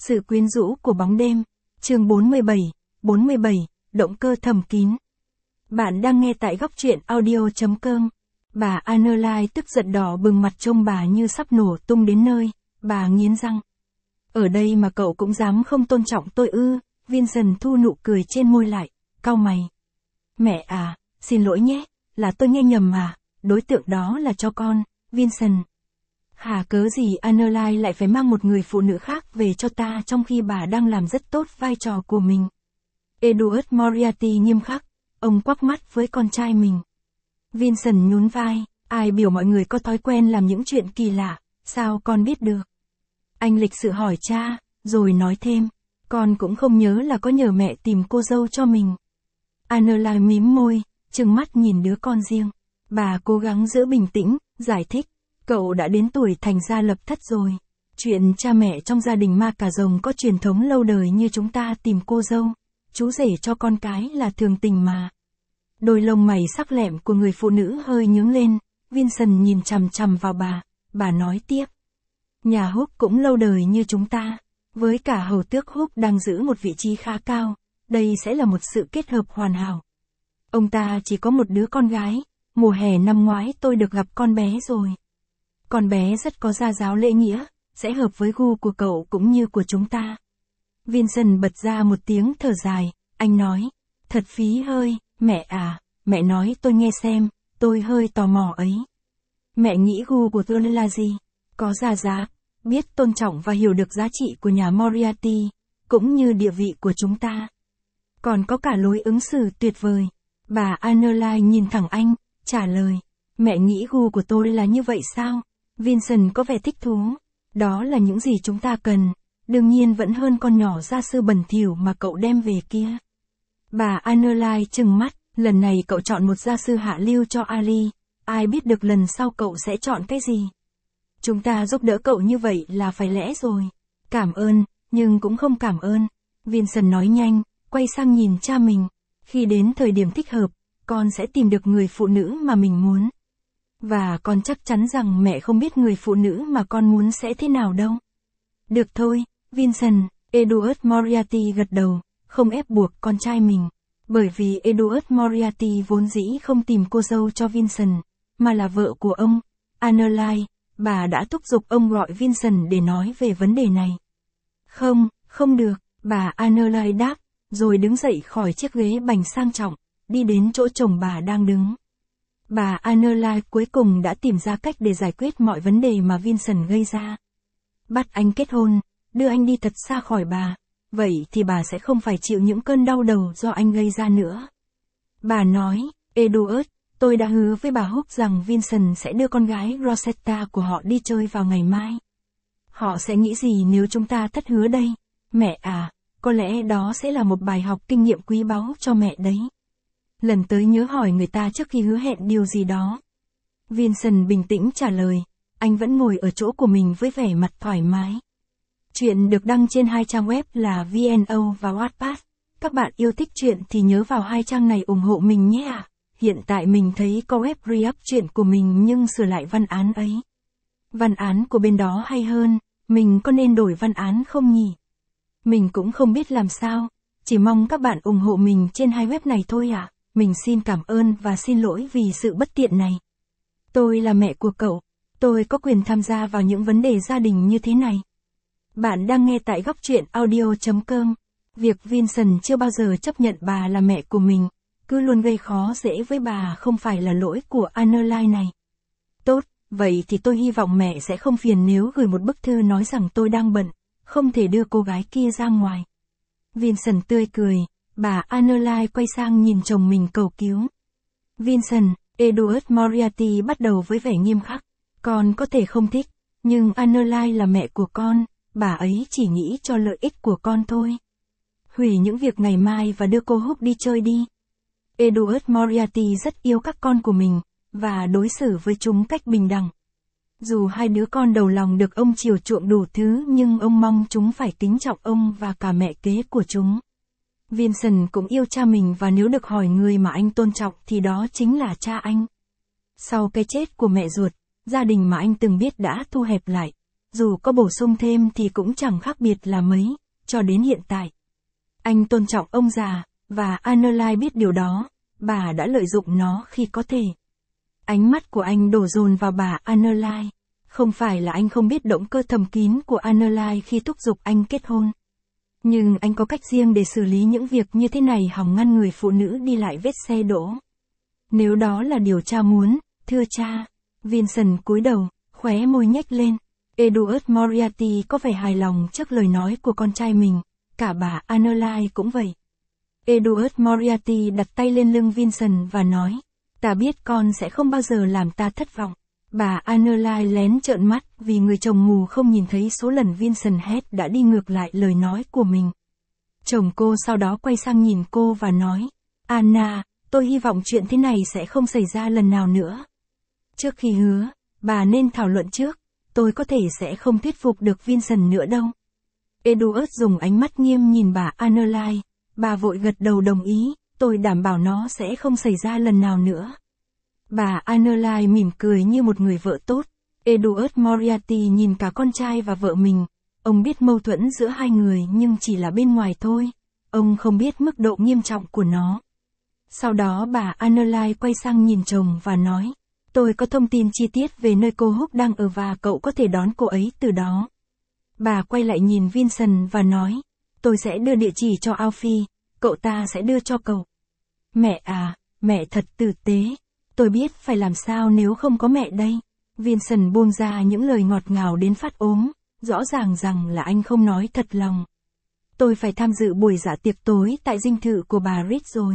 Sự quyến rũ của bóng đêm. Chương 47, động cơ thầm kín. Bạn đang nghe tại góc truyện audio.com. Bà Annerly tức giận đỏ bừng mặt trông bà như sắp nổ tung đến nơi, bà nghiến răng. Ở đây mà cậu cũng dám không tôn trọng tôi ư? Vincent thu nụ cười trên môi lại, cau mày. Mẹ à, xin lỗi nhé, là tôi nghe nhầm mà, đối tượng đó là cho con, Vincent. Hả, cớ gì Annerly lại phải mang một người phụ nữ khác về cho ta trong khi bà đang làm rất tốt vai trò của mình? Edward Moriarty nghiêm khắc, ông quắc mắt với con trai mình. Vincent nhún vai, ai biểu mọi người có thói quen làm những chuyện kỳ lạ, sao con biết được? Anh lịch sự hỏi cha, rồi nói thêm, con cũng không nhớ là có nhờ mẹ tìm cô dâu cho mình. Annerly mím môi, trừng mắt nhìn đứa con riêng. Bà cố gắng giữ bình tĩnh, giải thích, cậu đã đến tuổi thành gia lập thất rồi. Chuyện cha mẹ trong gia đình ma cà rồng có truyền thống lâu đời như chúng ta tìm cô dâu, chú rể cho con cái là thường tình mà. Đôi lông mày sắc lẹm của người phụ nữ hơi nhướng lên, Vincent nhìn chằm chằm vào bà nói tiếp. Nhà Hook cũng lâu đời như chúng ta, với cả hầu tước Hook đang giữ một vị trí khá cao, đây sẽ là một sự kết hợp hoàn hảo. Ông ta chỉ có một đứa con gái, mùa hè năm ngoái tôi được gặp con bé rồi. Con bé rất có gia giáo lễ nghĩa, sẽ hợp với gu của cậu cũng như của chúng ta. Vincent bật ra một tiếng thở dài, anh nói, thật phí hơi, mẹ à, mẹ nói tôi nghe xem, tôi hơi tò mò ấy. Mẹ nghĩ gu của tôi là gì? Có gia giáo, biết tôn trọng và hiểu được giá trị của nhà Moriarty, cũng như địa vị của chúng ta. Còn có cả lối ứng xử tuyệt vời. Bà Annerly nhìn thẳng anh, trả lời, mẹ nghĩ gu của tôi là như vậy sao? Vincent có vẻ thích thú. Đó là những gì chúng ta cần, đương nhiên vẫn hơn con nhỏ gia sư bẩn thỉu mà cậu đem về kia. Bà Annerly trừng mắt, lần này cậu chọn một gia sư hạ lưu cho Ali, ai biết được lần sau cậu sẽ chọn cái gì. Chúng ta giúp đỡ cậu như vậy là phải lẽ rồi. Cảm ơn, nhưng cũng không cảm ơn. Vincent nói nhanh, quay sang nhìn cha mình. Khi đến thời điểm thích hợp, con sẽ tìm được người phụ nữ mà mình muốn. Và con chắc chắn rằng mẹ không biết người phụ nữ mà con muốn sẽ thế nào đâu. Được thôi, Vincent, Edward Moriarty gật đầu, không ép buộc con trai mình. Bởi vì Edward Moriarty vốn dĩ không tìm cô dâu cho Vincent, mà là vợ của ông, Annerly. Bà đã thúc giục ông gọi Vincent để nói về vấn đề này. Không được, bà Annerly đáp, rồi đứng dậy khỏi chiếc ghế bành sang trọng, đi đến chỗ chồng bà đang đứng. Bà Annerly cuối cùng đã tìm ra cách để giải quyết mọi vấn đề mà Vincent gây ra. Bắt anh kết hôn, đưa anh đi thật xa khỏi bà, vậy thì bà sẽ không phải chịu những cơn đau đầu do anh gây ra nữa. Bà nói, Edward, tôi đã hứa với bà Hook rằng Vincent sẽ đưa con gái Rosetta của họ đi chơi vào ngày mai. Họ sẽ nghĩ gì nếu chúng ta thất hứa đây? Mẹ à, có lẽ đó sẽ là một bài học kinh nghiệm quý báu cho mẹ đấy. Lần tới nhớ hỏi người ta trước khi hứa hẹn điều gì đó. Vincent bình tĩnh trả lời, anh vẫn ngồi ở chỗ của mình với vẻ mặt thoải mái. Chuyện được đăng trên hai trang web là VNO và Wattpad. Các bạn yêu thích chuyện thì nhớ vào hai trang này ủng hộ mình nhé ạ. Hiện tại mình thấy có web re-up chuyện của mình nhưng sửa lại văn án ấy. Văn án của bên đó hay hơn, mình có nên đổi văn án không nhỉ? Mình cũng không biết làm sao, chỉ mong các bạn ủng hộ mình trên hai web này thôi ạ. Mình xin cảm ơn và xin lỗi vì sự bất tiện này. Tôi là mẹ của cậu, tôi có quyền tham gia vào những vấn đề gia đình như thế này. Bạn đang nghe tại góc truyện audio.com. Việc Vincent chưa bao giờ chấp nhận bà là mẹ của mình, cứ luôn gây khó dễ với bà không phải là lỗi của Annerly này. Tốt, vậy thì tôi hy vọng mẹ sẽ không phiền nếu gửi một bức thư nói rằng tôi đang bận, không thể đưa cô gái kia ra ngoài. Vincent tươi cười, bà Annerly quay sang nhìn chồng mình cầu cứu. Vincent, Edward Moriarty bắt đầu với vẻ nghiêm khắc. Con có thể không thích, nhưng Annerly là mẹ của con, bà ấy chỉ nghĩ cho lợi ích của con thôi. Hủy những việc ngày mai và đưa cô Hook đi chơi đi. Edward Moriarty rất yêu các con của mình, và đối xử với chúng cách bình đẳng. Dù hai đứa con đầu lòng được ông chiều chuộng đủ thứ nhưng ông mong chúng phải kính trọng ông và cả mẹ kế của chúng. Vincent cũng yêu cha mình và nếu được hỏi người mà anh tôn trọng thì đó chính là cha anh. Sau cái chết của mẹ ruột, gia đình mà anh từng biết đã thu hẹp lại. dù có bổ sung thêm thì cũng chẳng khác biệt là mấy, cho đến hiện tại. Anh tôn trọng ông già, và Annerly biết điều đó, bà đã lợi dụng nó khi có thể. Ánh mắt của anh đổ dồn vào bà Annerly. Không phải là anh không biết động cơ thầm kín của Annerly khi thúc giục anh kết hôn. Nhưng anh có cách riêng để xử lý những việc như thế này hòng ngăn người phụ nữ đi lại vết xe đổ. Nếu đó là điều cha muốn, thưa cha. Vincent cúi đầu, khóe môi nhếch lên. Edward Moriarty có vẻ hài lòng trước lời nói của con trai mình, cả bà Annerly cũng vậy. Edward Moriarty đặt tay lên lưng Vincent và nói, ta biết con sẽ không bao giờ làm ta thất vọng. Bà Annerly lén trợn mắt vì người chồng mù không nhìn thấy số lần Vincent hét đã đi ngược lại lời nói của mình. Chồng cô sau đó quay sang nhìn cô và nói, Anna, tôi hy vọng chuyện thế này sẽ không xảy ra lần nào nữa. Trước khi hứa, bà nên thảo luận trước, tôi có thể sẽ không thuyết phục được Vincent nữa đâu. Edward dùng ánh mắt nghiêm nhìn bà Annerly, bà vội gật đầu đồng ý, tôi đảm bảo nó sẽ không xảy ra lần nào nữa. Bà Annerly mỉm cười như một người vợ tốt. Edward Moriarty nhìn cả con trai và vợ mình. Ông biết mâu thuẫn giữa hai người nhưng chỉ là bên ngoài thôi. Ông không biết mức độ nghiêm trọng của nó. Sau đó bà Annerly quay sang nhìn chồng và nói, tôi có thông tin chi tiết về nơi cô Húc đang ở và cậu có thể đón cô ấy từ đó. Bà quay lại nhìn Vincent và nói, tôi sẽ đưa địa chỉ cho Alfie, cậu ta sẽ đưa cho cậu. Mẹ à, mẹ thật tử tế. Tôi biết phải làm sao nếu không có mẹ đây. Vincent buông ra những lời ngọt ngào đến phát ốm, rõ ràng rằng là anh không nói thật lòng. Tôi phải tham dự buổi dạ tiệc tối tại dinh thự của bà Reed rồi.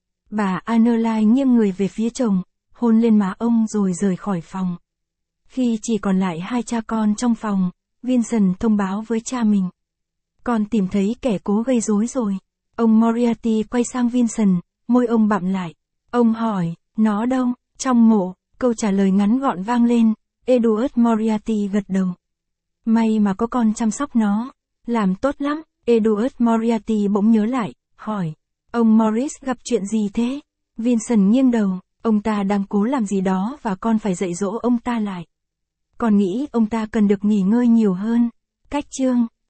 Bà Annerly nghiêng người về phía chồng, hôn lên má ông rồi rời khỏi phòng. Khi chỉ còn lại hai cha con trong phòng, Vincent thông báo với cha mình. Con tìm thấy kẻ cố gây rối rồi. Ông Moriarty quay sang Vincent, môi ông bặm lại. Ông hỏi, nó đâu? Trong mộ. Câu trả lời ngắn gọn vang lên. Edward Moriarty gật đầu. May mà có con chăm sóc nó. Làm tốt lắm. Edward Moriarty bỗng nhớ lại, hỏi. Ông Morris gặp chuyện gì thế? Vincent nghiêng đầu. Ông ta đang cố làm gì đó và con phải dạy dỗ ông ta lại. Con nghĩ ông ta cần được nghỉ ngơi nhiều hơn. Cách chương